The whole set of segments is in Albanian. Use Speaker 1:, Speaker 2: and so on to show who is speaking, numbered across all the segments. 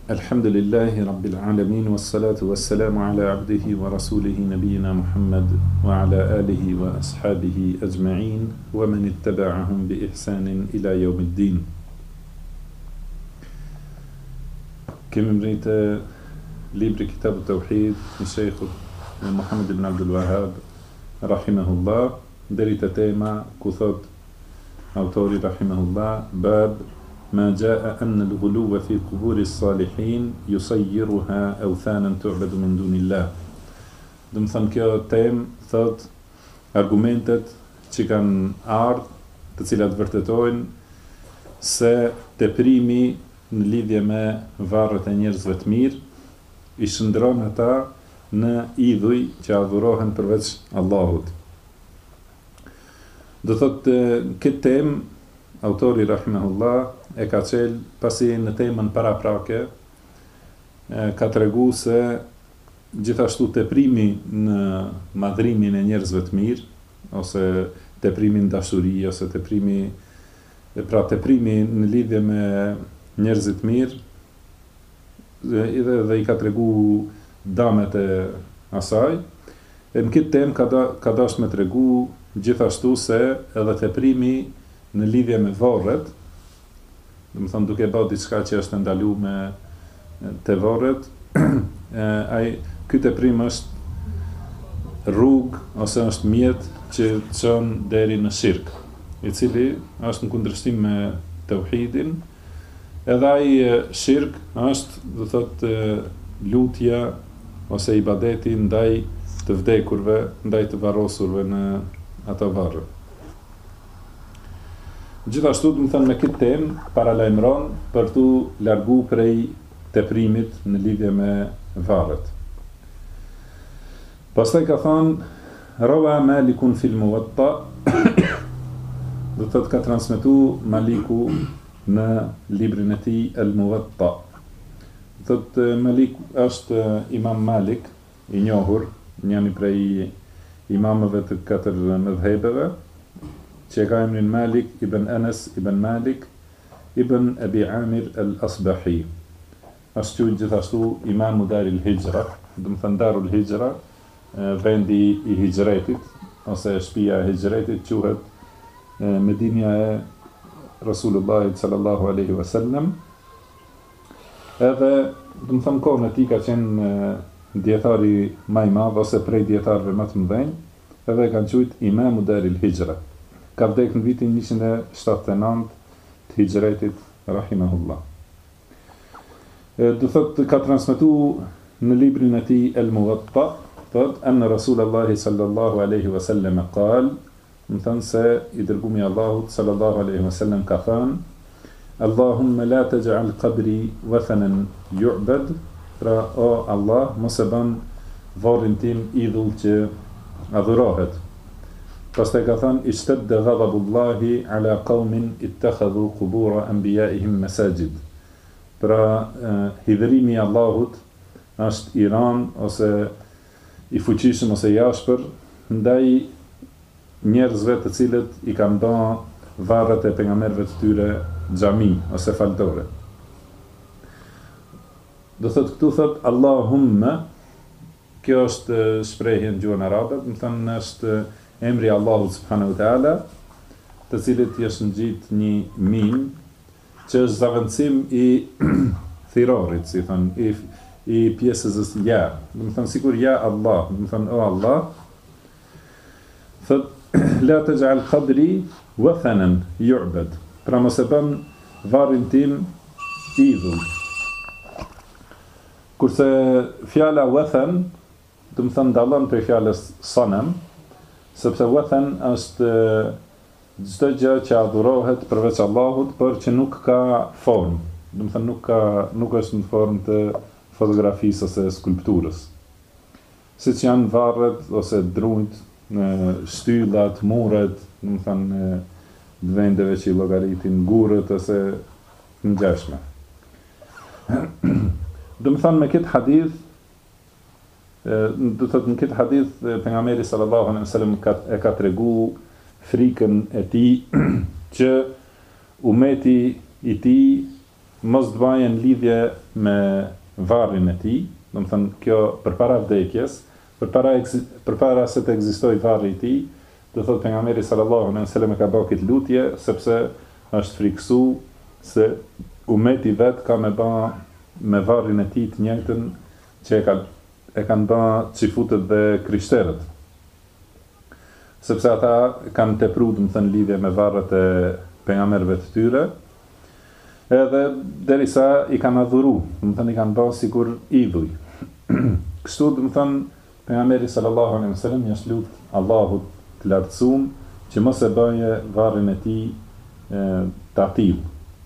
Speaker 1: Alhamdulillahi Rabbil Alamin, wassalatu wassalamu ala abdihi wa rasulihi nabiyina Muhammad wa ala alihi wa ashabihi ajma'in wa man ittaba'ahum bi ihsanin ila yawmiddin. Kemi mbritë libri Kitabu Tauhid në Sheikhut Muhammad ibn Abdul Wahhab rahimahullah, deri te tema ku thot autori rahimahullah bab ما جاء أن الغلو في قبور الصالحين يصيرها أوثانا تعبد من دون الله. Dëmë thënë kjo temë thot argumentet që kanë ardhur, të cilat vërtetojnë se teprimi në lidhje me varret e njerëzve të mirë i shndron ata në idhuj që adhurohen përveç Allahut. Do thotë këtë temë autori rahimahullah e ka qel pasi në temën paraprake ka tregu se gjithashtu teprimi në madhrimin e njerëzve të mirë ose teprimi në dashuri ose teprimi në lidhje me njerëzit mirë dhe i ka tregu damet e asaj. Në këtë temë ka dash me tregu gjithashtu se edhe teprimi në lidhje me varret, do të thonë duke bërë diçka që është ndaluar me te varret, ky teprim është rrugë ose është mjet që çon deri në shirk, i cili është në kundërshtim me tauhidin. Edhe ai shirk është, do thotë, lutja ose ibadeti ndaj të vdekurve, ndaj të varrosurve në ato varre. Gjithashtu do të thënë me këtë temë paralajmëron për tu largu prej teprimit në lidhje me varret. Pastaj ka thënë rawa Malikun fil Muwatta, do thotë ka transmetu Maliku në librin e tij El Muwatta. Do thotë Malik është Imam Malik i njohur, njëri prej imamëve të katër mëdhëbeve, që ka emrin Malik ibn Anas ibn Malik ibn Abi Amir al-Asbahi. Është gjithashtu imamu Daril Hijra, do të thënë Darul Hijra, vendi i hijretit ose shtëpia e hijretit quhet Medinja e Rasulullahit sallallahu alaihi wasallam. Edhe do të thënë kohën e tij ka qenë dietari më i madh ose prej dietarëve më të mëdhenj, edhe kanë quajtur imamu Daril Hijra. Ka vdekë në vitin 179 të hijretit rahimahullah. Do thotë ka transmetu në librin e tij El Muwatta, thotë anna Rasulullahi sallallahu alaihi wasallam qal, më thënë se i dërgumi Allahut sallallahu alaihi wasallam ka thënë: Allahumma la taj'al qabri wathanan yu'bad, pra o Allah mos e bën varrin tim idhull që adhurohet. Pastaj ka thënë ishtadda ghadabullahi ala qaumin ittakhadhu qubura anbiya'ihim masajid. Pra hidhrimi i Allahut është i rënd ose i fuqishëm ose i ashpër ndaj njerëzve të cilët i kanë dhënë varret e pejgamberëve të tyre xhami ose faltore. Do thotë këtu thotë Allahumma, kjo është shprehje në gjuhën arabe, do të thënë është emri Allahut subhanahu wa taala, të cilit është ngjit një mim që është zavendësim i thirarit, si thon, i pjesës ja. Do të thon sikur ja Allah, do të thon o Allah. Thot la taj'al qabri wathanan yu'bad. Pra mos e bën varrin tim idhull. Kurse fjala wathan, do të thon dallon prej fjalës sanam, sepse wathan është çdo gjë që adhurohet përveç Allahut, por që nuk ka formë. Do të thënë nuk është në formë të fotografisë ose skulpturës. Siç janë varret ose drujt, shtyllat, muret, do të thënë vendeve që i llogaritin gurët ose ngjashme. Do të thënë me këtë hadith, do thotë në këtë hadith pejgamberi sallallahu alaihi wasallam e ka tregu frikën e tij që umeti i tij mos të bajen lidhje me varrin e tij, do të thënë kjo përpara vdekjes, përpara se të ekzistojë varri i tij, do thotë pejgamberi sallallahu alejhi wasallam ka bërë këtë lutje sepse është friksu se umeti vet ka me ba me varrin e tij të njëjtën që e kanë ba çifutët dhe krishterët. Sepse ata kanë tepruar, do të thënë, lidhje me varret e pejgamberëve të tyre, edhe derisa i kanë adhuru, do të thënë i kanë bërë sikur idhuj. Kështu, do të thënë, pejgamberi sallallahu alejhi wasallam i lut Allahut të lartësuar që mos e bëje varrin e tij të atill.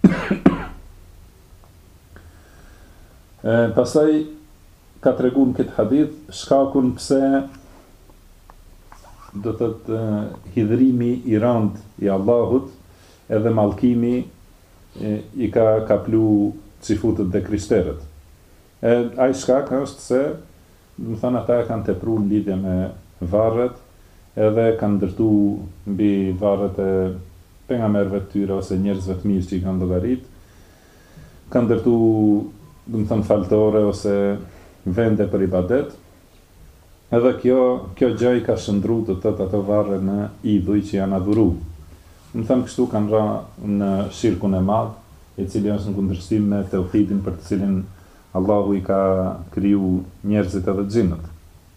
Speaker 1: Pastaj ka treguar këtë hadith shkakun pse do të thotë hidhrimi i rand i Allahut edhe mallkimi i ka kaplu çifutët dhe krishterët. Ai shkak është se, do të thonë, ata kanë tepruar lidhje me varret, edhe kanë ndërtu mbi varret e pejgamberëve të tyre ose njerëzve të mirë që i kanë llogarit, kanë ndërtu, do të thonë, faltore ose vende për ibadet. Edhe kjo gjë i ka shndruar, do të thotë, ato varre në idhuj që janë adhuru. Do të thonë, kështu kanë ra në shirkun e madh, i cili është në kundërshtim me tauhidin për të cilin Allahu i ka kriju njerëzit edhe xhinët.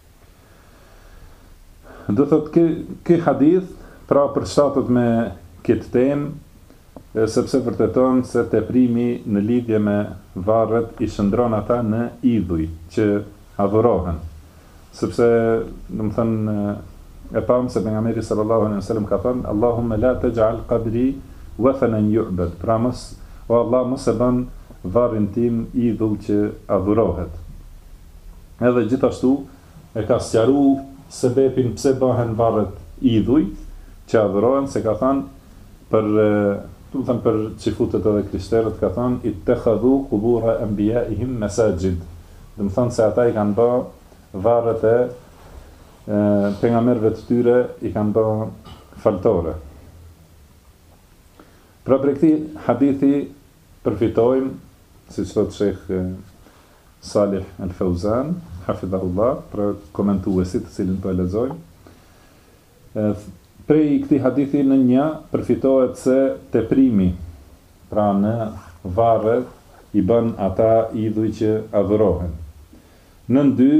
Speaker 1: Do thotë ky hadith pra përshtatet me këtë temë, sepse vërteton se teprimi në lidhje me varret i shndron ata në idhuj që adhurohen. Sepse, do të thënë, e pam se pejgamberi sallallahu alejhi wasallam ka thënë: Allahumma la taj'al qabri wathanan yu'bad. Pra o Allah, mos e bën varrin tim idhull që adhurohet. Edhe gjithashtu e ka sqaruar sebepin pse bëhen varret idhuj që adhurohen, se ka thënë për çifutët edhe krishterët, ka thënë ittakhadhu qubura anbiya'ihim masajid. Do të thonë se ata i kanë bë varret e pejgamberëve të tyre i kanë bë faltore. Pra për këtij hadithi përfitojmë, siç thotë Sheikh Salih Al-Fauzan, hafidhahullah, për komentuesit të cilin po e lexojmë. Prej këtij hadithi në një përfitohet se teprimi, pra në varret i bën ata idhuj që adhurohen. Në dy,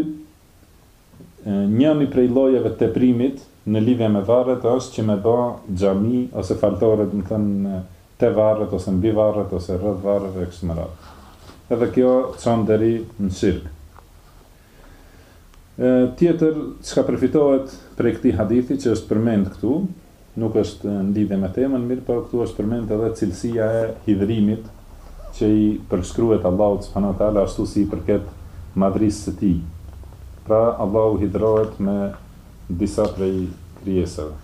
Speaker 1: njëmi prej llojeve të teprimit në lidhje me varret është që me bë xhami ose faltore, do të thënë, te varret ose mbi varret ose rreth varreve e kështu me radhë. Edhe kjo çon deri në shirk. Tjetër çka përfitohet prej këtij hadithi që është përmend këtu, nuk është në lidhje me temën, mirë, por këtu është përmend edhe cilësia e hidhrimit që i përshkruhet Allahut subhanahu wa taala ashtu si i përket madhrisë së tij. Pra Allahu hidhrohet me disa prej krijesave.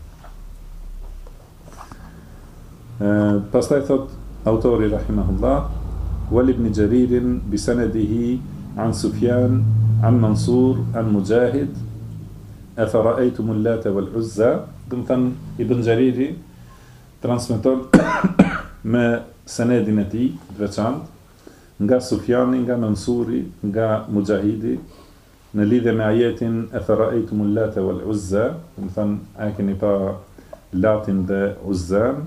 Speaker 1: Pastaj thot autori rahimahullah: Wal ibn Jaririn bi sanadihi an Sufyan an Mansur an Mujahid afara'aytum al-Lata wal Uzza. Do të thënë Ibn Jariri transmeton me sanedin e tij të veçantë nga Sufjani, nga Mansuri, nga Mujahidi në lidhje me ajetin afara'aytum al-Lata wal Uzza. Do të thënë a keni pa Latin dhe Uzzan.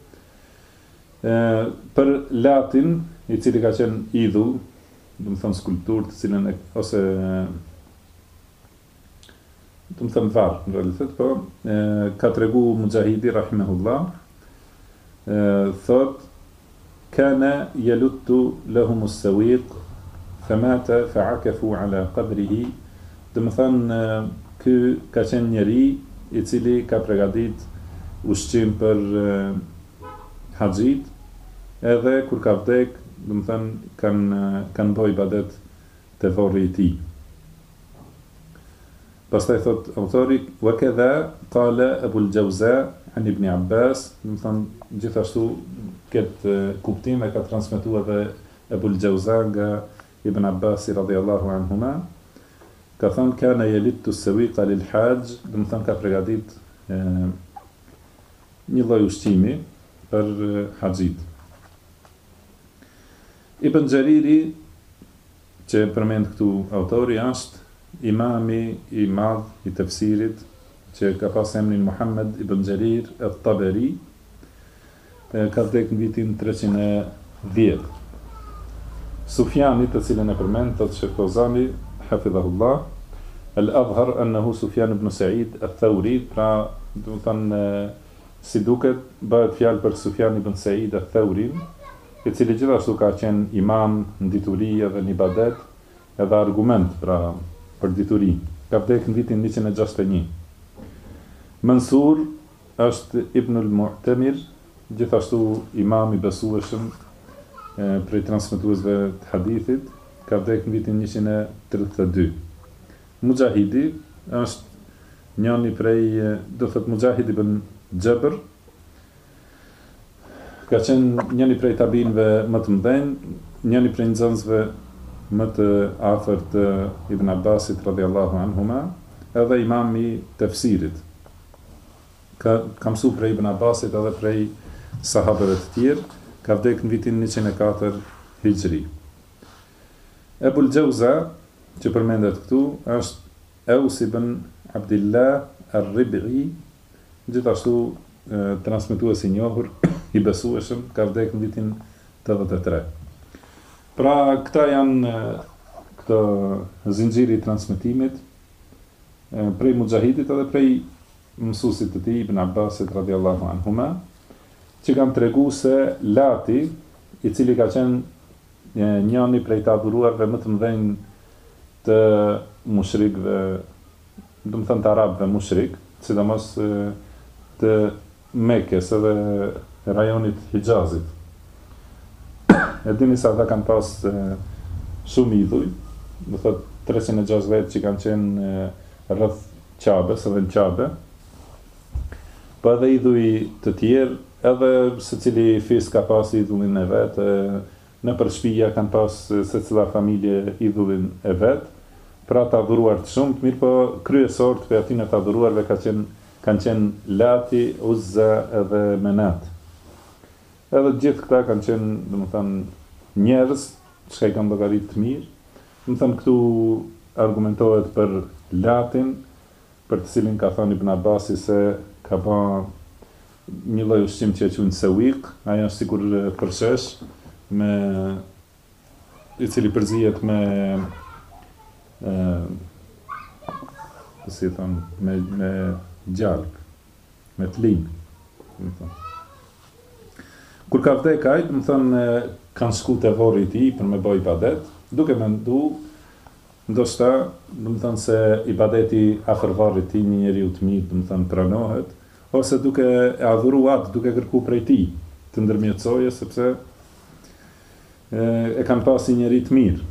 Speaker 1: Për Latin, i cili ka qenë idhull, do të thënë skulptur të cilën ose do të thënë varr në realitet, po ka tregu Mujahidi rahimahullah, thot kana yaluttu lahum as-sawiq famata fa'akafu ala qabrihi. Do të thënë ky ka qenë njeri i cili ka përgatit ushqim për haxhit, edhe kur ka vdek, do të thënë kanë bëj ibadet te varri i tij. Pastaj thot autori: wa kadha qala Abu al-Jawza an Ibn Abbas. Do të thënë gjithashtu këtë kuptim e ka transmetuar edhe Abu al-Jawza nga Ibn Abbas radhiyallahu anhuma. Ka thënë kana yalittu as-sawiqa lil-hajj, do të thënë ka përgatit një lloj ushqimi për haxhit. Ibn Gjariri, që përmend këtu autori, është imami i madh i tefsirit, që ka pas emrin Muhammed ibn Gjarir at-Taberi, ka vdekur në vitin 310. Sufjani, të cilën e përmend, thotë Sheikh Fawzani, hafidhahullah, al-adhhar annahu Sufjan ibn Sa'id al-Thawri, pra do të thënë si duket bëhet fjalë për Sufjan ibn Sa'id al-Thawri, i cili gjithashtu ka qenë imam në dituri edhe në ibadet, edhe argument pra për dituri. Ka vdekur në vitin 161. Mansur është Ibn al-Mu'tamir, gjithashtu imam i besueshëm prej transmetuesve të hadithit, ka vdekur në vitin 132. Mujahidi është njëri prej, do thot Mujahid ibn Jabr, ka qenë njëri prej tabinëve më të mëdhenj, njëri prej nxënësve më të afërt të Ibn Abbasit radhiyallahu anhuma, edhe imam i tefsirit. Ka mësuar prej Ibn Abbasit edhe prej sahabëve të tjerë, ka vdekur në vitin 104 Hijri. Ebul Gjauza, që përmendet këtu, është Aus ibn Abdillah ar-Rib'i, gjithashtu transmetues i njohur i besueshëm, ka vdekur në vitin 83. Pra këta janë këto zinxhiri i transmetimit prej Mujahidit edhe prej mësuesit të tij Ibn Abbasit radhiyallahu anhuma, që kanë tregu se Lati, i cili ka qenë njëri prej të adhuruarve më të mëdhenj të mushrikëve, do të thënë të arabëve mushrik, sidomos të Mekës edhe rajonit Hijazit. E dini se ata kanë pas shumë idhuj, do thot 360 që kanë qenë rreth Qabes edhe në Qabe, po edhe idhuj të tjerë, edhe secili fis ka pas idhullin e vet, në përshpija kanë pas secila familje idhullin e vet, pra të adhuruar të shumë, mirë po kryesor të atyre të adhuruarve kanë qenë Lati, Uzza edhe Menat. Edhe gjithë këta kanë qenë, domethënë, njerëz që i kanë llogarit të mirë. Domethënë këtu argumentohet për Latin, për të cilin ka thënë Ibn Abbasi se ka bën një lloj ushqim që e quajnë sewiq, ajo është sikur përshesh me i cili përzihet me si thon me gjalp, me t'lin, domethënë. Kur ka vdekur ai, domethënë kanë shku te varri i tij për me bëj ibadet, duke mendu ndoshta, domethënë se ibadeti afër varrit të tij një njeriu të mirë, domethënë pranohet, ose duke e adhuruar, duke kërku prej tij të ndërmjetësoje, sepse e kanë pasi njeri të mirë.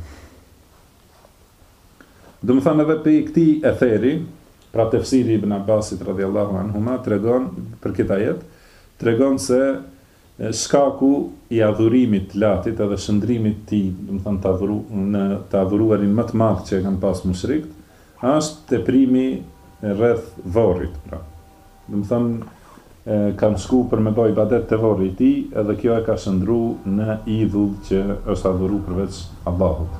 Speaker 1: Domethënë edhe për këtij etheri, pra tefsiri Ibn Abbasit radhiyallahu anhuma tregon për këtë ajet, tregon se shkaku i adhurimit të Latit edhe shndrimit të tij, domethënë të adhuruarin më të madh që kanë pas mushrikët, është teprimi rreth varrit, pra. Domethënë kanë shku për me bëj ibadet te varri i tij, edhe kjo e ka shndruar në idhull që është adhuru përveç Allahut.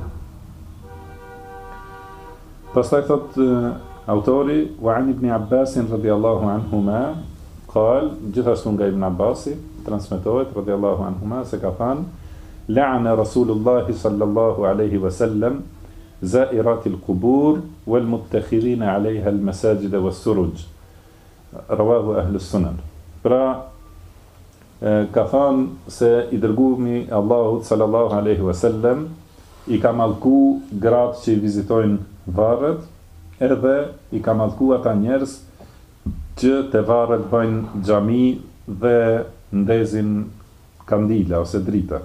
Speaker 1: Pastaj thot autori, wa an ibn Abbas radhiyallahu anhuma qal, gjithashtu nga Ibn Abbasi transmetohet radhiyallahu anhuma se ka thënë, la'ana Rasulullah sallallahu alaihi wasallam za'iratil qubur wal muttakhidina 'alayha al masajid was suruj. Rawahu ahlus sunan. Pra ka thënë se i dërguari Allahut sallallahu alaihi wasallam i ka mallku gratë që i vizitojnë varret, edhe i ka mallku ata njerëz që te varret bëjnë xhami dhe ndezin kandila ose drita.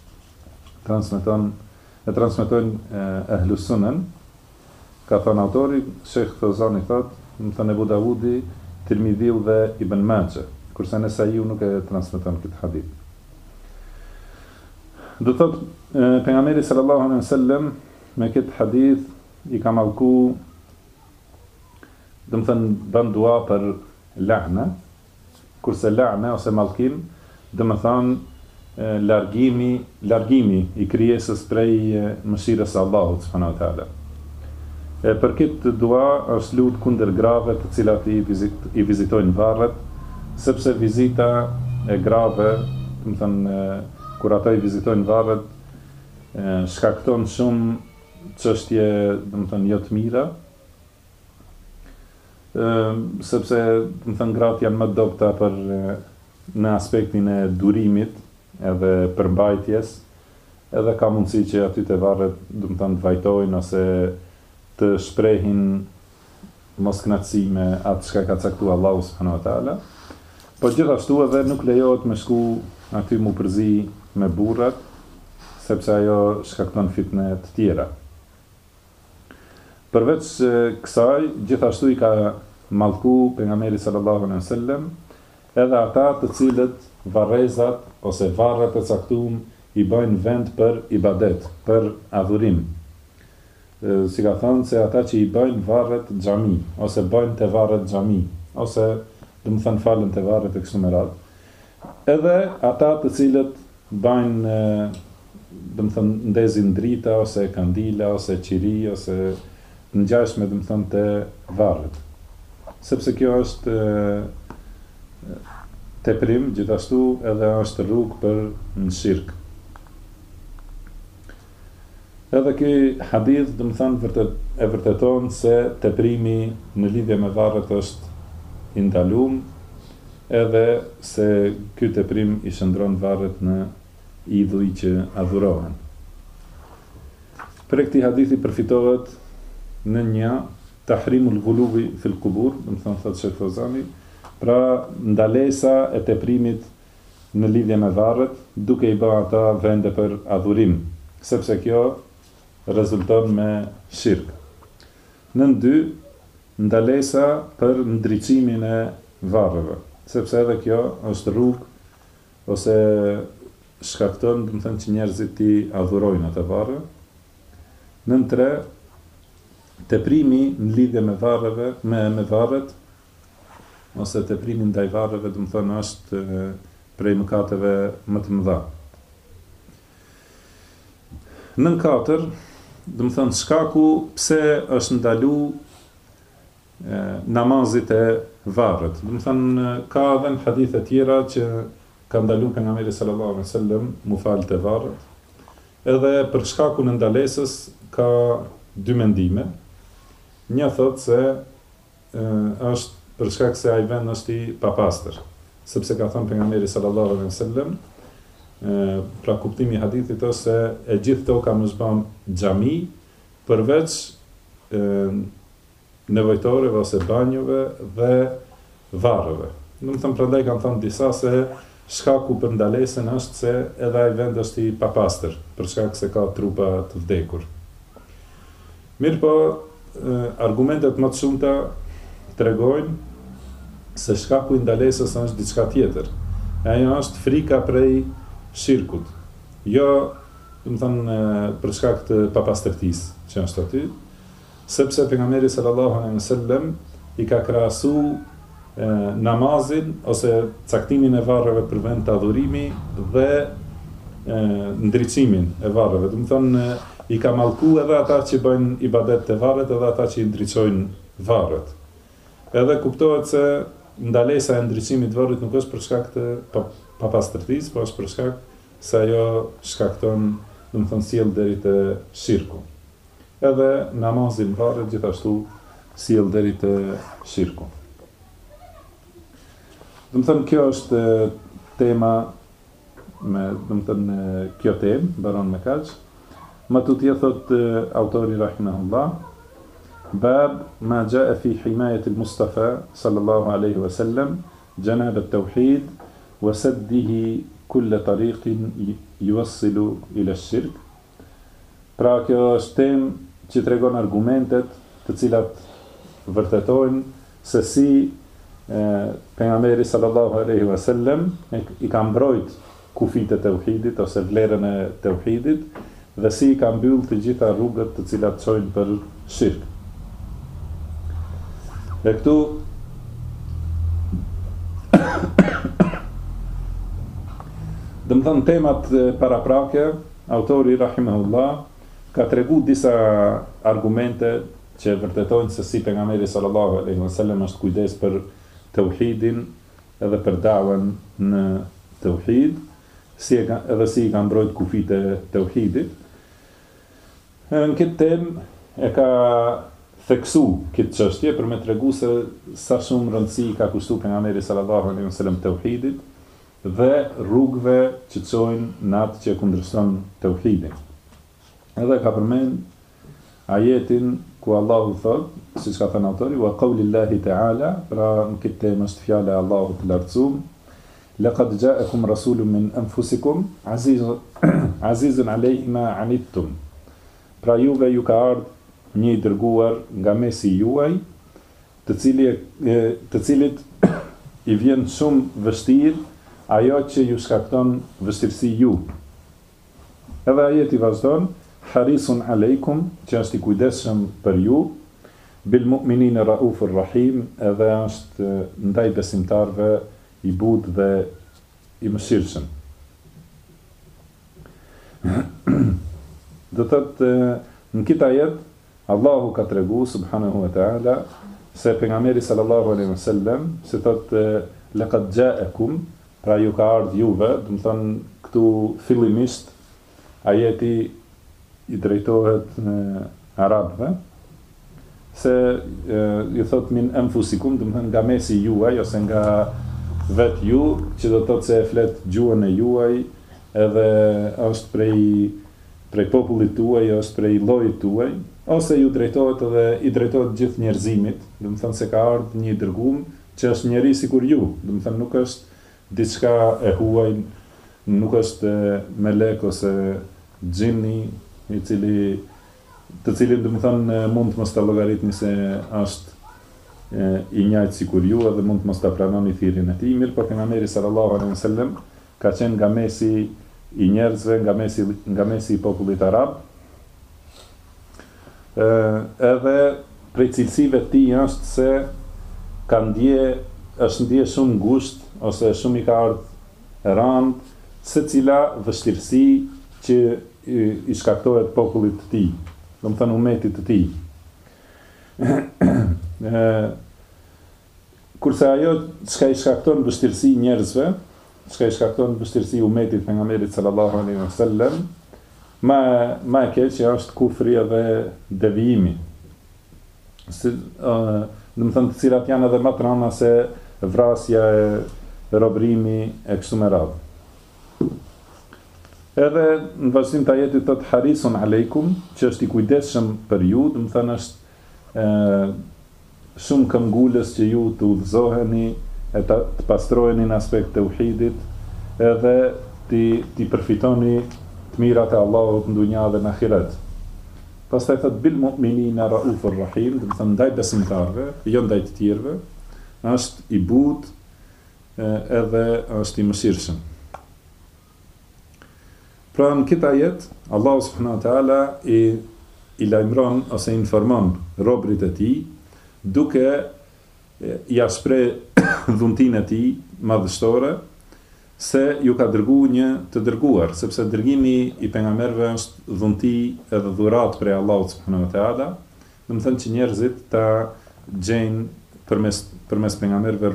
Speaker 1: Transmetojnë ahlus sunan. Ka thënë autori, Sheikh Fawzani thotë, më thënë Abu Davudi, Tirmidhiu dhe Ibn Majah, kurse Nesaiu nuk e transmeton këtë hadith. Do thotë pejgamberi sallallahu alaihi wasallam me këtë hadith i ka mallku, do të thënë bën dua për la'na, kurse la'na ose mallkim, do të thënë largimi i krijesës prej mëshirës së Allahut subhanahu wa taala. Për këtë dua është lut kundër grave të cilat i vizitojnë varret, sepse vizita e grave, do të thënë kur ata i vizitojnë varret, shkakton shumë çështje, do të thënë jo të mira, sepse do të thënë gratë janë më të dobta për në aspektin e durimit edhe përmbajtjes, edhe ka mundësi që aty te varret do të thënë të vajtojnë ose të shprehin moskënaqësi me atë çka ka caktuar Allahu subhanahu wa taala. Po gjithashtu edhe nuk lejohet me shku aty mu përzi me burrat, sepse ajo shkakton fitne të tjera. Përveç kësaj, gjithashtu i ka mallku pejgamberi sallallahu alaihi wasallam edhe ata të cilët varrezat ose varret e caktuar i bëjnë vend për ibadet, për adhurim. Si ka thënë se ata që i bëjnë varret xhami, ose bëjnë te varret xhami, ose do të thënë falen te varret e kështu me radhë. Edhe ata të cilët bëjnë, do të thënë ndezin drita, ose kandila, ose qiri, ose ngjashme do të thënë te varret. Sepse kjo është teprim, gjithashtu edhe është rrugë për në shirk. Edhe ky hadith, do të thënë, e vërteton se teprimi në lidhje me varret është i ndaluar, edhe se ky teprim i shndron varret në idhuj që adhurohen. Për këtij hadithi përfitohet në një tahrimul ghuluwi fil qubur, do të thënë thotë Sheikh Fozani, pra ndalesa e teprimit në lidhje me varret, duke i bërë ata vende për adhurim, sepse kjo rezulton me shirk. Nën 2, ndalesa për ndriçimin e varreve, sepse edhe kjo është rrugë ose shkakton, do të thënë, që njerëzit i adhurojnë atë varre. Nën 3, teprimi në lidhje me varreve, me varret, ose teprimi ndaj varreve, do të thënë, është prej mëkateve më të mëdha. Nën 4, do të thënë, shkaku pse është ndalu namazit e varret. Do të thënë, ka edhe në hadithe tjera që ka ndalu pejgamberi sallallahu alaihi wasallam mu fal te varret. Edhe për shkakun e ndalesës ka dy mendime. Një thotë se është për shkak se ai vend është i papastër, sepse ka thënë pejgamberi sallallahu alaihi wasallam, pra kuptimi i hadithit është se e gjithë toka mos bën xhami përveç nevojtorëve ose banjove dhe varreve. Do të thënë, prandaj kanë thënë disa se shkaku për ndalesën është se edhe ai vend është i papastër, për shkak se ka trupa të vdekur. Mirë po, argumentet më të shumta tregojnë se shkaku i ndalesës është diçka tjetër. Ajo është frika prej shirkut. Jo, do të thënë, për shkak të papastërtisë që është aty, sepse pejgamberi sallallahu alaihi wasallam i ka krahasu namazin ose caktimin e varreve për vend të adhurimi dhe ndriçimin e varreve. Do të thënë, i ka mallku edhe ata që bëjnë ibadet te varret, edhe ata që i ndriçojnë varret. Edhe kuptohet se ndalesa e ndriçimit të varrit nuk është për shkak të papastërtisë, po është për shkak se ajo shkakton, do të thënë, sjell deri te shirku. Edhe namazi në varret gjithashtu sjell deri te shirku. Do të thënë, kjo është tema me, do të thënë, kjo temë mbaron me kaq. Më tutje thot autori rahimahullah, bab ma jaa fi himayati al-Mustafa sallallahu alaihi wasallam janab at-tauhid wa saddihi kull tariqin yuwassilu ila ash-shirk. Pra kjo është temë që tregon argumentet të cilat vërtetojnë se si pejgamberi sallallahu alaihi wasallam i ka mbrojt kufit e tauhidit ose vlerën e tauhidit dhe si i ka mbyll të gjitha rrugët të cilat çojnë për shirk. E këtu do të më thënë temat paraprake, autori rahimahullah ka tregu disa argumente që vërtetojnë se si pejgamberi sallallahu alaihi wasallam është kujdes për tauhidin edhe për dawen në tauhid, edhe si i ka mbrojt kufit e tauhidit. Në këtë temë e ka theksu këtë çështje për me tregu se sa shumë rëndësi ka kushtuar pejgamberi sallallahu alaihi wasallam tauhidit dhe rrugëve që çojnë në atë që kundërshton tauhidin. Edhe ka përmend ajetin ku Allahu thot, siç ka thënë autori, wa qaulillahi ta'ala, pra në këtë temë është fjala e Allahut të lartësuar, laqad ja'akum rasulun min anfusikum azizun alayhi ma anittum. Pra juve ju ka ardhur një i dërguar nga mesi juaj, të cilit i vjen shumë vështirë ajo që ju shkakton vështirësi ju. Edhe ajeti vazhdon, harisun aleikum, që është i kujdesshëm për ju, bil mu'minina raufur rahim, edhe është ndaj besimtarve i butë dhe i mëshirshëm. Do thotë në këtë ajet Allahu ka tregu subhanahu wa ta'ala se pejgamberi sallallahu alaihi wasallam se thotë laqad ja'akum, pra ju ka ardhur juve, do të thonë këtu fillimisht ajeti i drejtohet në arabëve, se ju thot min anfusikum, do të thënë nga mesi juaj ose nga vet ju, që do të thotë se e flet gjuhën e juaj, edhe është prej popullit tuaj, është prej llojit tuaj, ose ju drejtohet edhe i drejtohet gjithë njerëzimit, do të thënë se ka ardhur një dërguar që është njeri sikur ju, do të thënë nuk është diçka e huaj, nuk është melek ose xhinni të cilin do të thënë mund të mos ta llogaritni se është i njëjtë sikur ju edhe mund të mos ta pranoni thirrjen e tij, mirë por pejgamberi sallallahu alaihi wasallam ka qenë nga mesi i njerëzve, nga mesi i popullit arab. Edhe prej cilësive të tij është se është ndje shumë ngusht ose shumë i ka ardhur rand secila vështirësi që i shkaktohet popullit të tij, do të thënë umetit të tij. Kurse ajo çka i shkakton vështirësi njerëzve, çka i shkakton vështirësi umetit pejgamberit sallallahu alaihi wasallam, ma e keq është kufri edhe devijimi. Do të thënë të cilat janë edhe më të rënda se vrasja e robrimi e kështu me radhë. Edhe në vazhdim të ajetit thot harisun aleikum, që është i kujdesshëm për ju, do të thënë është shumë këmbgulës që ju të udhëzoheni e të pastroheni në aspekt të tauhidit, edhe ti përfitoni të mirat e Allahut në dunja dhe në ahiret. Pastaj thot bil mu'minina raufur rahim, do të thënë ndaj besimtarve, jo ndaj të tjerëve, është i butë edhe është i mëshirshëm. Pra në këtë ajet, Allahu subhanahu wa ta'ala i lajmëron ose informon robrit e tij, duke ja shpreh dhuntinë e tij madhështore se ju ka dërguar një të dërguar, sepse dërgimi i pejgamberëve është dhunti edhe dhuratë prej Allahut subhanahu wa ta'ala, do të thënë që njerëzit ta gjejnë përmes pejgamberëve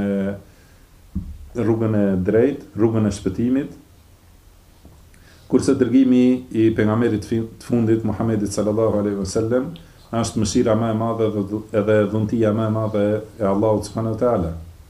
Speaker 1: rrugën e drejtë, rrugën e shpëtimit. Kurse dërgimi i pejgamberit të fundit Muhamedit sallallahu alaihi wasallam është mëshira më e madhe edhe dhuntia më e madhe e Allahut subhanahu wa ta'ala.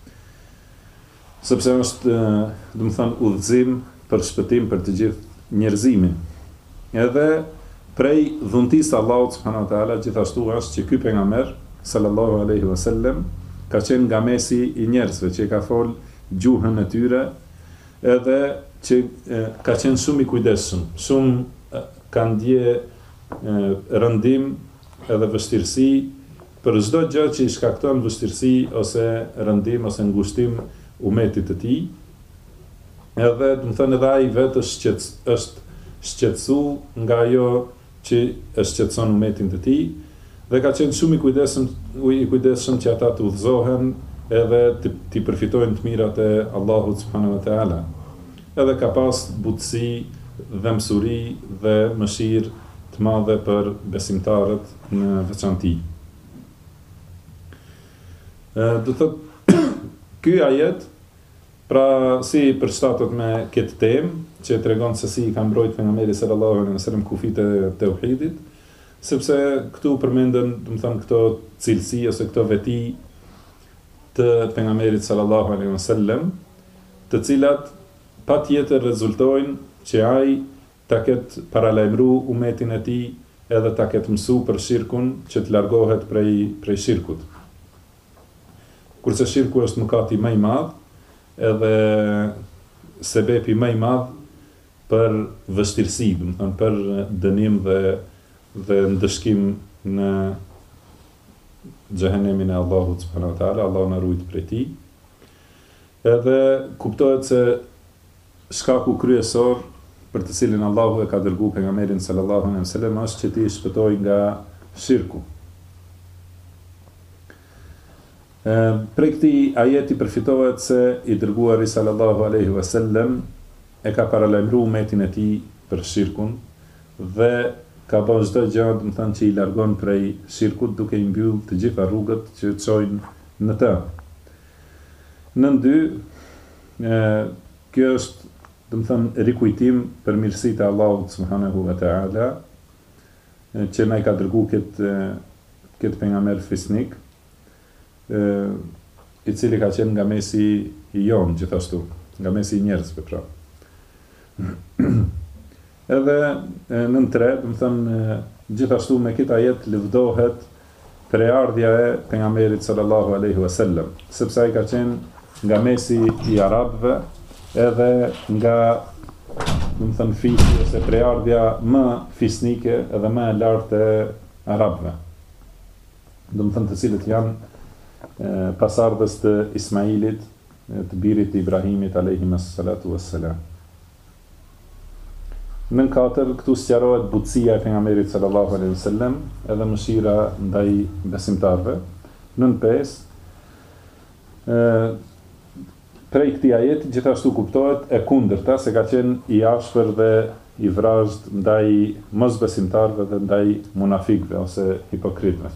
Speaker 1: Sepse është, do të thënë, udhëzim për shpëtim për të gjithë njerëzimin. Edhe prej dhuntisë Allahut subhanahu wa ta'ala gjithashtu është që ky pejgamber sallallahu alaihi wasallam ka qenë nga mesi i njerëzve, që ka fol gjuhën e tyre, edhe që ka qenë shumë i kujdesshëm, shumë ka ndje rëndim edhe vështirësi për çdo gjë që i shkakton vështirësi ose rëndim ose ngushtim umetit të tij. Edhe, do të thënë, edhe ai vetë është shqetësu nga ajo që e shqetëson umetin të tij dhe ka qenë shumë i kujdesshëm që ata të udhëzohen edhe të përfitojnë të mirat e Allahut subhanahu wa ta'ala. edhe ka pas butësi dhe mësuri dhe mëshirë të madhe për besimtarët në veçanti. Do të thotë ky ajet pra si përshtatet me këtë temë që tregon se si i ka mbrojtur pejgamberi sallallahu alaihi wasallam kufit e tauhidit, sepse këtu përmenden, do të them, këto cilësi ose këto veti të pejgamberit sallallahu alaihi wasallam, të cilat patjetër rezultojnë që ai ta ketë paralajmëru umetin e tij edhe ta ketë mësu për shirkun që të largohet prej shirkut. Kurse shirku është mëkati më i madh edhe sebepi më i madh për vështirësi, do të thënë për dënim dhe ndëshkim në xhehenemin e Allahut subhanahu wa taala, Allahu na ruaj prej tij. Edhe kuptohet se shkaku kryesor për të cilin Allahu e ka dërguar pejgamberin sallallahu alaihi wasallam është që ti shpëtoj nga shirku. Prej këtij ajeti përfitohet se i dërguari sallallahu alaihi wasallam e ka paralajmëruar umetin e tij për shirkun dhe ka bërë çdo gjë, do të thënë, që i largon prej shirkut duke i mbyll të gjitha rrugët që çojnë në të. Në dy, kjo është, do të thënë, rikujtim për mirësitë e Allahut subhanahu wa taala, që na i ka dërguar këtë pejgamber fisnik, i cili ka qenë nga mesi i jon, gjithashtu, nga mesi i njerëzve, pra. Edhe në tre, do të thënë, gjithashtu me këtë ajet lëvdohet preardhja e pejgamberit sallallahu alaihi wasallam, sepse ai ka qenë nga mesi i arabëve, edhe nga, do të thënë, fisi ose preardhja më fisnike edhe më e lartë e arabëve, do të thënë, të cilët janë pasardhës të Ismailit, të birit të Ibrahimit alayhi salatu wassalam. Në katër, këtu sqarohet butësia e pejgamberit sallallahu alaihi wasallam edhe mëshira ndaj besimtarëve. Në pesë, prej këtij ajeti gjithashtu kuptohet e kundërta, se ka qenë i ashpër dhe i vrazhd ndaj mosbesimtarëve dhe ndaj munafikëve ose hipokritëve.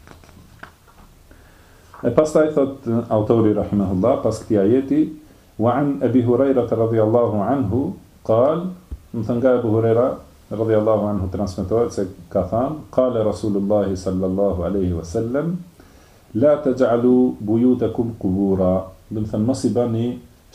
Speaker 1: E pastaj thot autori rahimahullah pas këtij ajeti, wa an Abi Hurairah radhiyallahu anhu qal, më thënë nga Abu Huraira radhiyallahu anhu transmetohet se ka thënë, qala Rasulullah sallallahu alaihi wasallam, la taj'alu buyutakum qubura, do të thënë mos i bani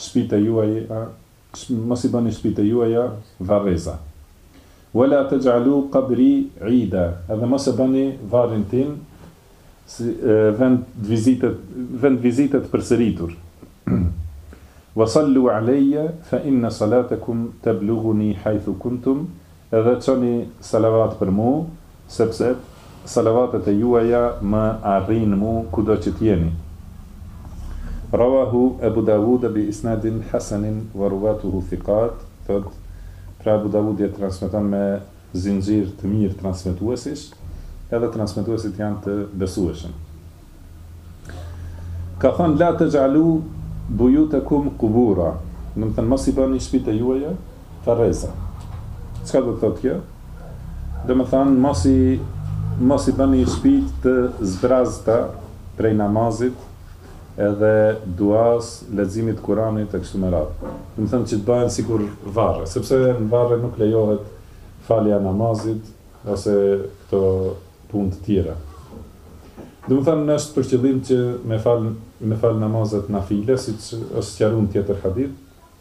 Speaker 1: shtëpitë juaja varreza. Wala taj'alu qabri 'ida, edhe mos e bani varrin tim vend vizitet përsëritur. Wasallu alayya fa inna salatakum tablughuni haythu kuntum, edhe çoni salavat për mua, sepse salavatet e juaja më arrin mua kudo që t'jeni. Rawahu Abu Dawud bi isnadin hasanin wa ruwatuhu thiqat, thot pra Abu Dawud e transmeton me zinxhir të mirë transmetuesish, edhe transmetuesit janë të besueshëm. Ka thënë la taj'alu buyutakum qubura, do të thënë mos i bëni shtëpitë juaja varreza. Çka do të thotë kjo? Do të thënë mos i bëni shtëpitë të zbrazta prej namazit edhe duas, leximit të Kuranit e kështu me radhë. Do të thënë që të bëhen sikur varre, sepse në varre nuk lejohet falja e namazit ose këto punë të tjera. Do të thënë është për qëllim që me fal namazet nafile, siç është sqaruar në tjetër hadith.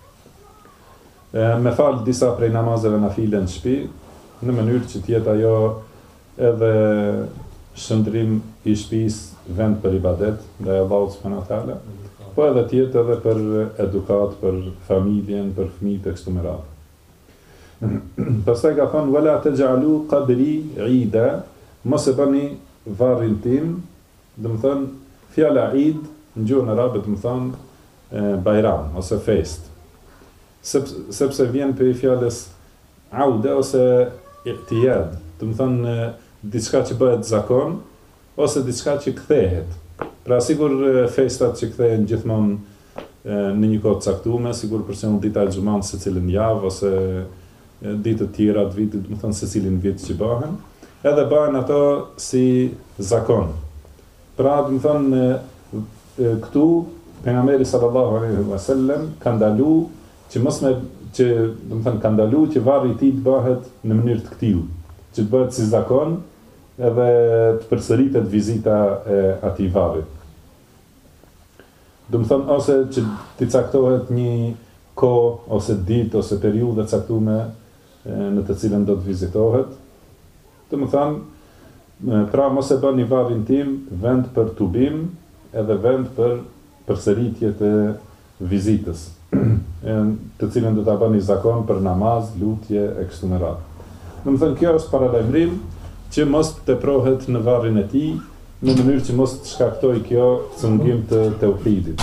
Speaker 1: Me fal disa prej namazeve nafile në shtëpi, në mënyrë që të jetë ajo edhe shndrim i shtëpisë vend për ibadet ndaj Allahut subhanahu wa taala, po edhe të jetë edhe për edukat, për familjen, për fëmijët e kështu me radhë. Pastaj ka thënë wala taj'alu qabri 'ida, mos e bëni varrin tim, do të thënë fjala Eid në gjuhën arabe do të thënë Bajram ose fest. Sepse vjen prej fjalës aude ose i'tiyad, do të thënë diçka që bëhet zakon ose diçka që kthehet. Pra sigur festat që kthehen gjithmonë në një kohë të caktuar, sigur për shembull dita e xhumanit secilën javë ose ditë të tjera të vitit, do të thonë secilin vit që bëhen, edhe bëhen ato si zakon. Pra, do të thonë këtu pejgamberi sallallahu alaihi wasallam ka ndalu që mos me që do të thonë ka ndalu që varri i tij të bëhet në mënyrë të tillë, që të bëhet si zakon edhe të përsëritet vizita e atij varrit. Do të thonë ose që të caktohet një kohë ose ditë ose periudhë e caktuar në të cilën do të vizitohet. Do të thonë, pra mos e bëni varrin tim vend për tubim edhe vend për përsëritje të vizitës, të cilën do ta bëni zakon për namaz, lutje e kështu me radhë. Do të thonë kjo është paralajmërim që mos teprohet në varrin e tij, në mënyrë që mos të shkaktoj kjo cëngim të tauhidit.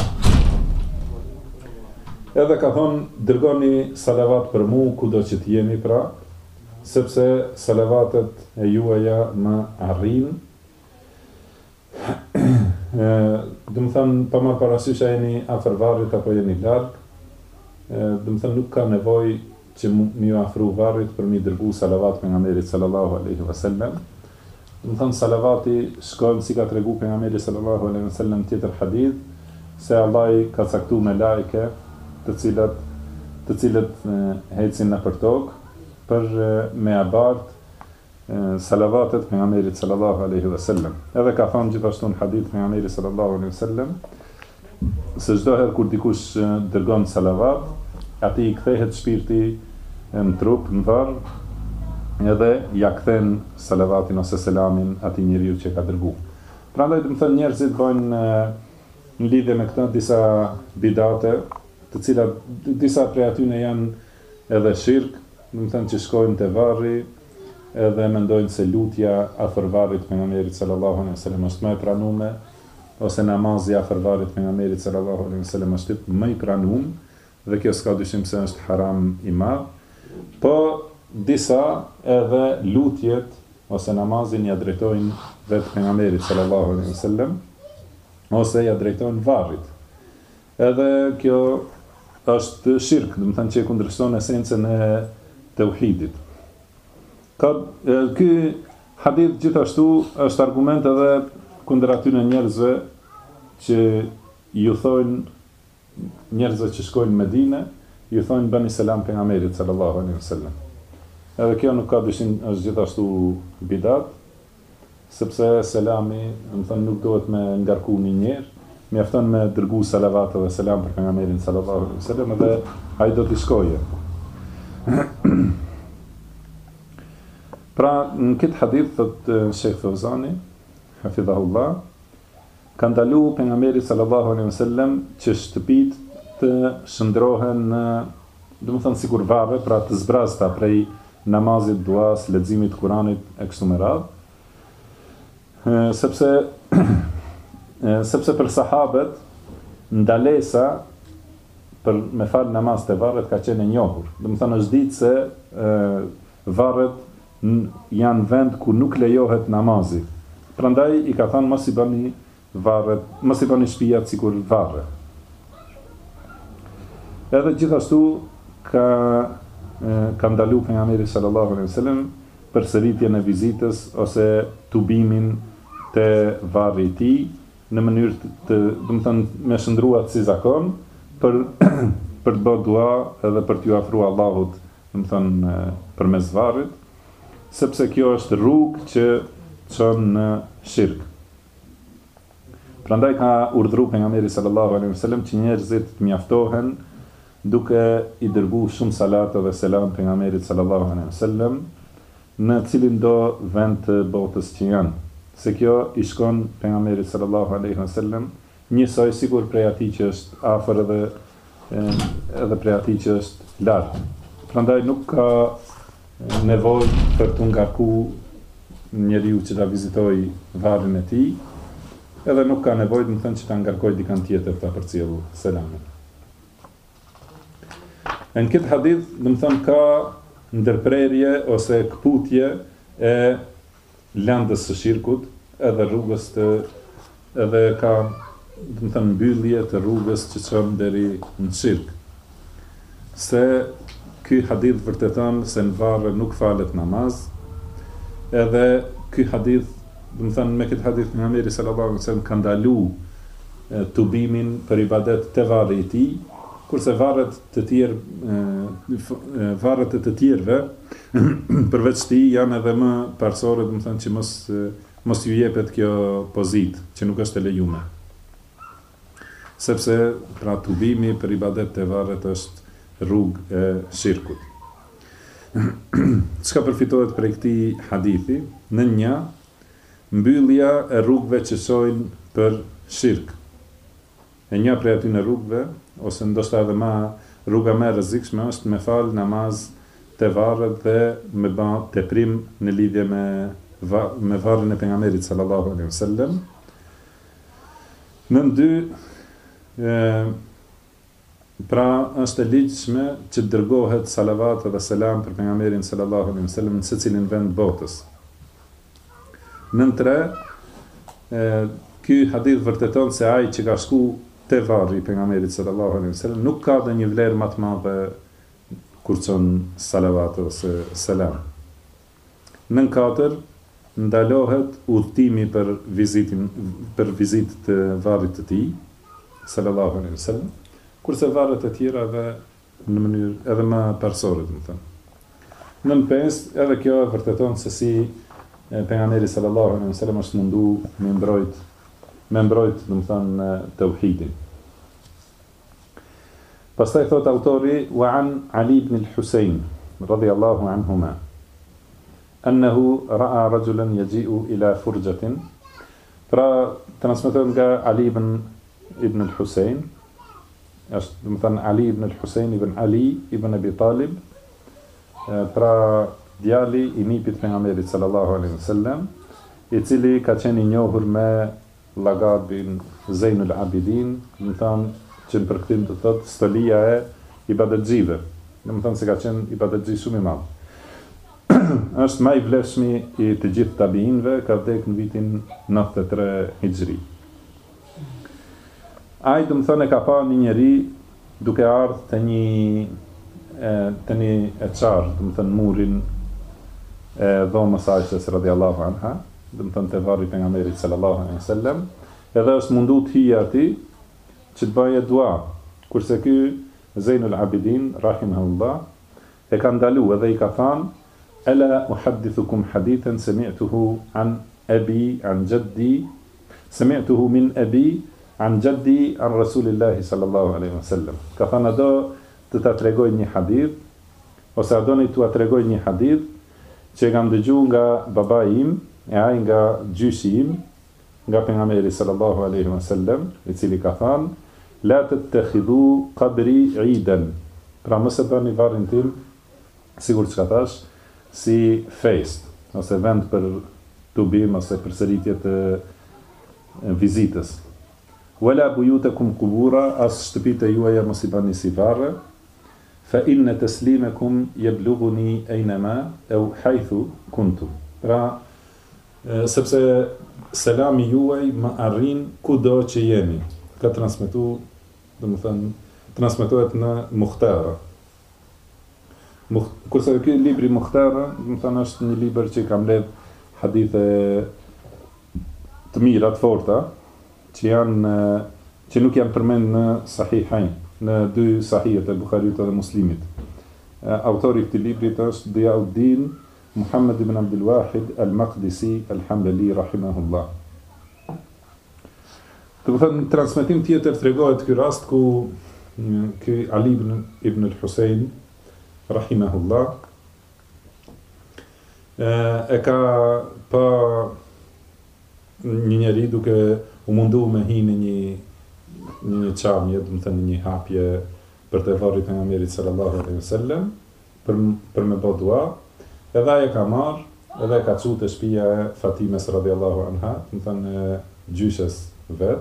Speaker 1: Edhe ka thonë, dërgoni salavat për mu kudo që të jeni pra, sepse salavatet e juaja më arrin. Dëmë thënë, pa marrë parasysh a jeni afër varrit apo jeni larg, dëmë thënë nuk ka nevojë që më ju afru varrit për mi dërgu salavat pejgamberit sallallahu alaihi wasallam. Dëmë thënë, salavati shkojnë si ka tregu pejgamberi sallallahu alaihi wasallam tjetër hadith, se Allah i ka caktuar me lajke të cilët hecin nëpër tokë për me abart salavatet pejgamberit sallallahu alaihi wasallam. Edhe ka thënë gjithashtu në hadith pejgamberi sallallahu alaihi wasallam se çdo herë kur dikush dërgon salavat, atij i kthehet shpirti në trup, në varr, edhe ja kthen salavatin ose selamin atij njeriu që ka dërguar. Prandaj do të thënë njerëzit bëjnë në lidhje me këtë disa bidate, të cilat disa prej atyne janë edhe shirk, do të thënë që shkojnë te varri edhe mendojnë se lutja afër varrit pejgamberit sallallahu alaihi wasallam është më e pranuar, ose namazi afër varrit pejgamberit sallallahu alaihi wasallam është më i pranuar, dhe kjo s'ka dyshim se është haram i madh. Po disa edhe lutjet ose namazin ja drejtojnë vetë pejgamberit sallallahu alaihi wasallam, ose ja drejtojnë varrit. Edhe kjo është shirk, do të thënë që e kundërshton esencën e tauhidit. Ky hadith gjithashtu është argument edhe kundër atyre njerëzve që ju thonë njerëzve që shkojnë në Medinë, ju thonë bëni selam pejgamberit sallallahu alaihi wasallam. Edhe kjo nuk ka dyshim është gjithashtu bidat, sepse selami, do të thënë nuk duhet me ngarku një njerë, mjafton me dërgu salavat dhe selam për pejgamberin sallallahu alaihi wasallam dhe ai do t'i shkojë. Pra, në këtë hadith thot Sheikh Fawzani, hafidhahullah, ka ndalu pejgamberi sallallahu alaihi wasallam që shtëpit të shndrohen në, do të thënë sikur varre, pra të zbrazta prej namazit, duas, leximit të Kuranit e kështu me radhë. Sepse për sahabët ndalesa për me fal namaz të varret ka qenë e njohur. Do të thënë është ditë se varret janë vend ku nuk lejohet namazi. Prandaj i ka thënë mos i bëni varret, mos i bëni shtëpiat sikur varre. Edhe gjithashtu ka ndalu pejgamberi sallallahu alaihi wasallam përsëritjen e vizitës ose tubimin te varri i tij, në mënyrë të, do të thënë me shndruat si zakon për të bërë dua edhe për t'ju afruar Allahut, do të thënë përmes varrit, sepse kjo është rrugë që çon në shirk. Prandaj ka urdhëruar pejgamberi sallallahu alaihi wasallam që njerëzit të mjaftohen duke i dërguar shumë salate dhe selam pejgamberit sallallahu alaihi wasallam në cilin do vend të botës që janë. Se kjo i shkon pejgamberit sallallahu alaihi wasallam njësoj sigur prej atij që është afër edhe prej atij që është larg. Prandaj nuk ka nevojë për të ngarku njeriu që ta vizitoj varrin e tij, edhe nuk ka nevojë, do të thënë, që ta ngarkoj dikant tjetër ta përcjellë selamin. Në këtë hadith, do të thënë, ka ndërprerje ose kputje e lëndës së shirkut, edhe rrugës të, edhe ka do të thënë mbyllje të rrugës që çon deri në shirk. Se ky hadith vërteton se në varre nuk falet namaz, edhe ky hadith, do të thënë me këtë hadith pejgamberi sallallahu alaihi wasallam ka ndalu tubimin për ibadet te varri i tij, kurse varret të tjerë varret e të tjerëve përveç tij janë edhe më parsore, do të thënë që mos ju jepet kjo pozitë që nuk është e lejuar. Sepse pra tubimi për ibadet te varret është rrugë e shirkut. Çka përfitohet prej këtij hadithi? Në një, mbyllja e rrugëve që çojnë për shirk. E një prej aty në rrugëve, ose ndoshta edhe rruga më e rrezikshme është me fal namaz te varret dhe me bë teprim në lidhje me varrin e pejgamberit sallallahu alaihi wasallam. Në dy, pra është e ligjshme që dërgohet salavat dhe selam për pejgamberin sallallahu alaihi wasallam në secilin vend botës. Në tre, ky hadith vërteton se ai që ka shku te varri i pejgamberit sallallahu alaihi wasallam nuk ka dhe një vlerë më të madhe kur çon salavat ose selam. Në katër, ndalohet udhtimi për vizitë të varrit të tij sallallahu alaihi wasallam, kurse varret e tjera edhe në mënyrë edhe më parsore, do të thënë. Në pesë, edhe kjo vërteton se si pejgamberi sallallahu alaihi wasallam është mundu me mbrojt, do të thënë, tauhidin. Pastaj thot autori, wa an Ali ibn al-Husayn radiyallahu anhuma annahu ra'a rajulan yaji'u ila furjatin. Pra transmetohet nga Ali ibn al-Husayn, është do të thënë Ali ibn al-Husayn ibn Ali ibn Abi Talib, pra djali i nipit pejgamberit sallallahu alaihi wasallam, i cili ka qenë i njohur me lagabin Zejnul Abidin, do të thënë që në përkëtim të thotë stolia e ibadetxhive. Do të thënë se ka qenë ibadetxhi shumë i madh. Është më i vlefshmi i të gjithë tabiinëve, ka vdekur në vitin 93 Hijri. Ai do të thënë ka pa një njeri duke ardhur te një e çarë, do të thënë murin e dhomës Aishës radhiyallahu anha, do të thënë te varri i pejgamberit sallallahu alaihi wasallam, edhe është mundu të hija aty që të bëje dua, kurse ky Zejnul Abidin rahimahullah e ka ndalu edhe i ka thënë: "Ela uhaddithukum hadithan sami'tuhu an abi an jaddi, sami'tuhu min abi an jaddi an Rasulillahi sallallahu alaihi wasallam." Ka thënë do të ta tregoj një hadith, ose a doni t'ua tregoj një hadith që e kam dëgjuar nga babai im, e ai nga gjyshi im, nga pejgamberi sallallahu alaihi wasallam, i cili ka thënë: "La tattakhidhu qabri 'idan." Pra mos e bëni varrin tim, sigur çka thash, si fest, ose vend për tubim ose përsëritje të vizitës. "Wala buyutakum qubura", as shtëpitë juaja mos i bani si varre. "Fa inna taslimakum yablughuni aynama aw haythu kuntum." Pra, sepse selami juaj më arrin kudo që jeni. Ka transmetuar, do të thënë, transmetohet në Muhtara. Kurse ky libri Muhtara, do të thënë, është një libër që ka mbledh hadithe të mira, të forta, që nuk janë përmend në Sahihain, në dy sahihet e Buhariut dhe Muslimit. Autori i këtij libri është Diyauddin Muhammad ibn Abdul Wahid al-Maqdisi al-Hanbali rahimahullah. Do të thënë, transmetim tjetër tregohet ky rast ku ky Ali ibn al-Husayn rahimahullah e ka pa një njeri duke u mundu me hi në një çamje, do të thënë një hapje për të varrit e pejgamberit sallallahu alaihi wasallam për me bë dua. Edhe ai e ka marrë, edhe e ka çuar te shtëpia e Fatimes radhiyallahu anha, do të thënë gjyshes vet.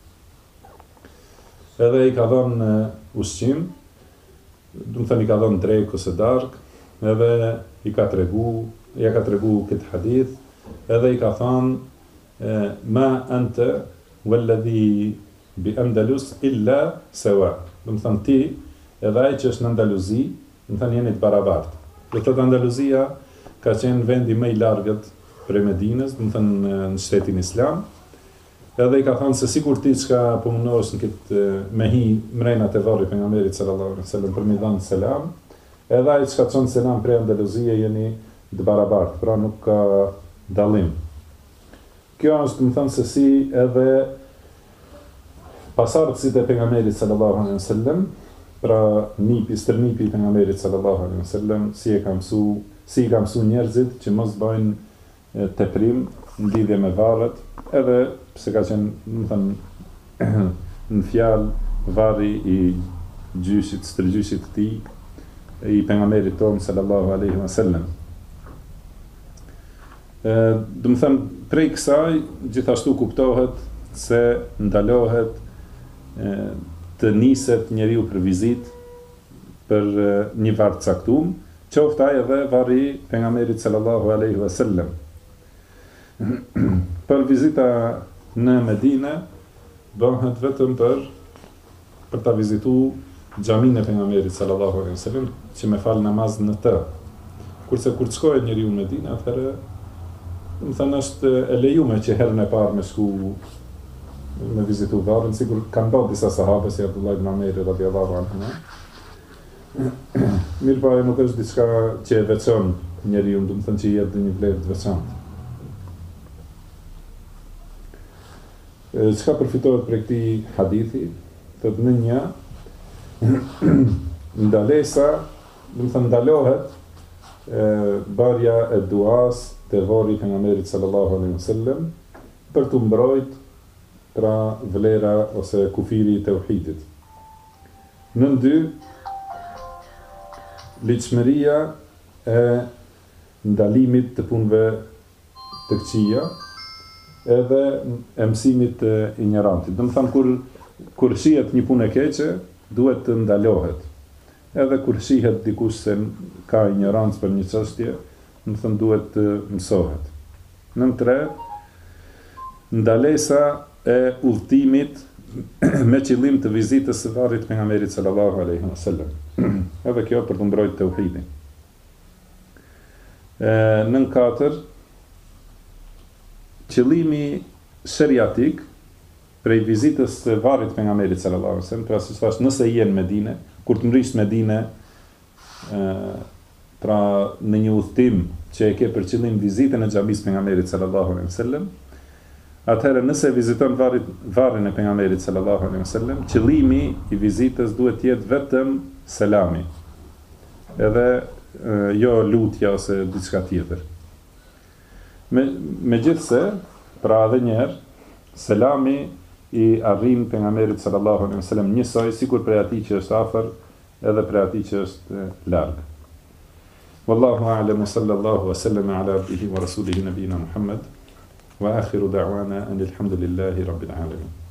Speaker 1: Edhe i ka dhënë ushqim, do të thënë i ka dhënë drek ose dark, edhe ja ka tregu këtë hadith, edhe i ka thënë: "Ma anta walladhi bi Andalus illa sawa. Do të thënë ti edhe ai që është në Andaluzi, do të thënë jeni të barabartë. Do thotë Andaluzia ka qenë vendi më i largët prej Medinës, do të thënë në shtetin Islam. Edhe i ka thënë se sikur ti çka po mundohesh në këtë me hi mrenat e varrit pejgamberit sallallahu alaihi wasallam për mi dhënë selam, edhe ai çka çon selam prej Andaluzie jeni të barabartë, pra nuk ka dallim. Kjo është më thënë se si edhe pasardhësit e pejgamberit sallallahu alaihi wasallam, pra stërnipi i pejgamberit sallallahu alaihi wasallam, si i ka mësu njerëzit që mos bëjnë teprim në lidhje me varret, edhe pse ka qenë, më thënë, në fjalë varri i gjyshit, stërgjyshit të tij, i pejgamberit tonë sallallahu alaihi wasallam. Do të thënë, prej kësaj gjithashtu kuptohet se ndalohet të niset njeriu për vizitë për një varr të caktuar, qoftë ai edhe varri i pejgamberit sallallahu alaihi wasallam. Për vizita në Medinë bëhet vetëm për ta vizituar xhaminë e pejgamberit sallallahu alaihi wasallam, që me fal namaz në të. Kurse kur të shkojë njeriu në Medinë, atëherë do të thënë është e lejuar që herën e parë me shku me vizitu varrin, sikur kanë bërë disa sahabë si Abdullah ibn Amr radhiyallahu anhu. Mirë po nuk është diçka që e veçon njeriu, do të thënë që i jep një vlerë të veçantë. Çka përfitohet prej këtij hadithi? Thotë në një ndalesa, do të thënë ndalohet bërja e duas të varri i pejgamberit sallallahu alaihi wasallam për të mbrojt pra vlera ose kufiri i tauhidit. Në dy, ligjshmëria e ndalimit të punëve të këqija, edhe e mësimit të ignorantit. Do të thënë kur shihet një punë e keqe, duhet të ndalohet. Edhe kur shihet dikush se ka ignorancë për një çështje, do të thënë duhet të mësohet. Në tre, ndalesa e udhëtimit me qëllim të vizitës së varrit pejgamberit sallallahu alaihi wasallam. Edhe kjo për të mbrojtur tauhidin. Në katër, qëllimi sheriatik prej vizitës së varrit pejgamberit sallallahu alaihi wasallam, pra si thash, nëse je në Medinë, kur të mrish në Medinë, pra në një udhëtim që e ke për qëllim vizitën e xhamisë pejgamberit sallallahu alaihi wasallam, atëherë nëse viziton varrin e pejgamberit sallallahu alaihi wasallam, qëllimi i vizitës duhet të jetë vetëm selami, edhe jo lutja ose diçka tjetër. Megjithse, pra edhe një herë, selami i arrin pejgamberit sallallahu alaihi wasallam njësoj sikur prej atij që është afër, edhe prej atij që është larg. Wallahu a'lam, sallallahu wa sallama ala abdihi wa rasulihi nabiyina Muhammad. وآخر دعوانا أن الحمد لله رب العالمين.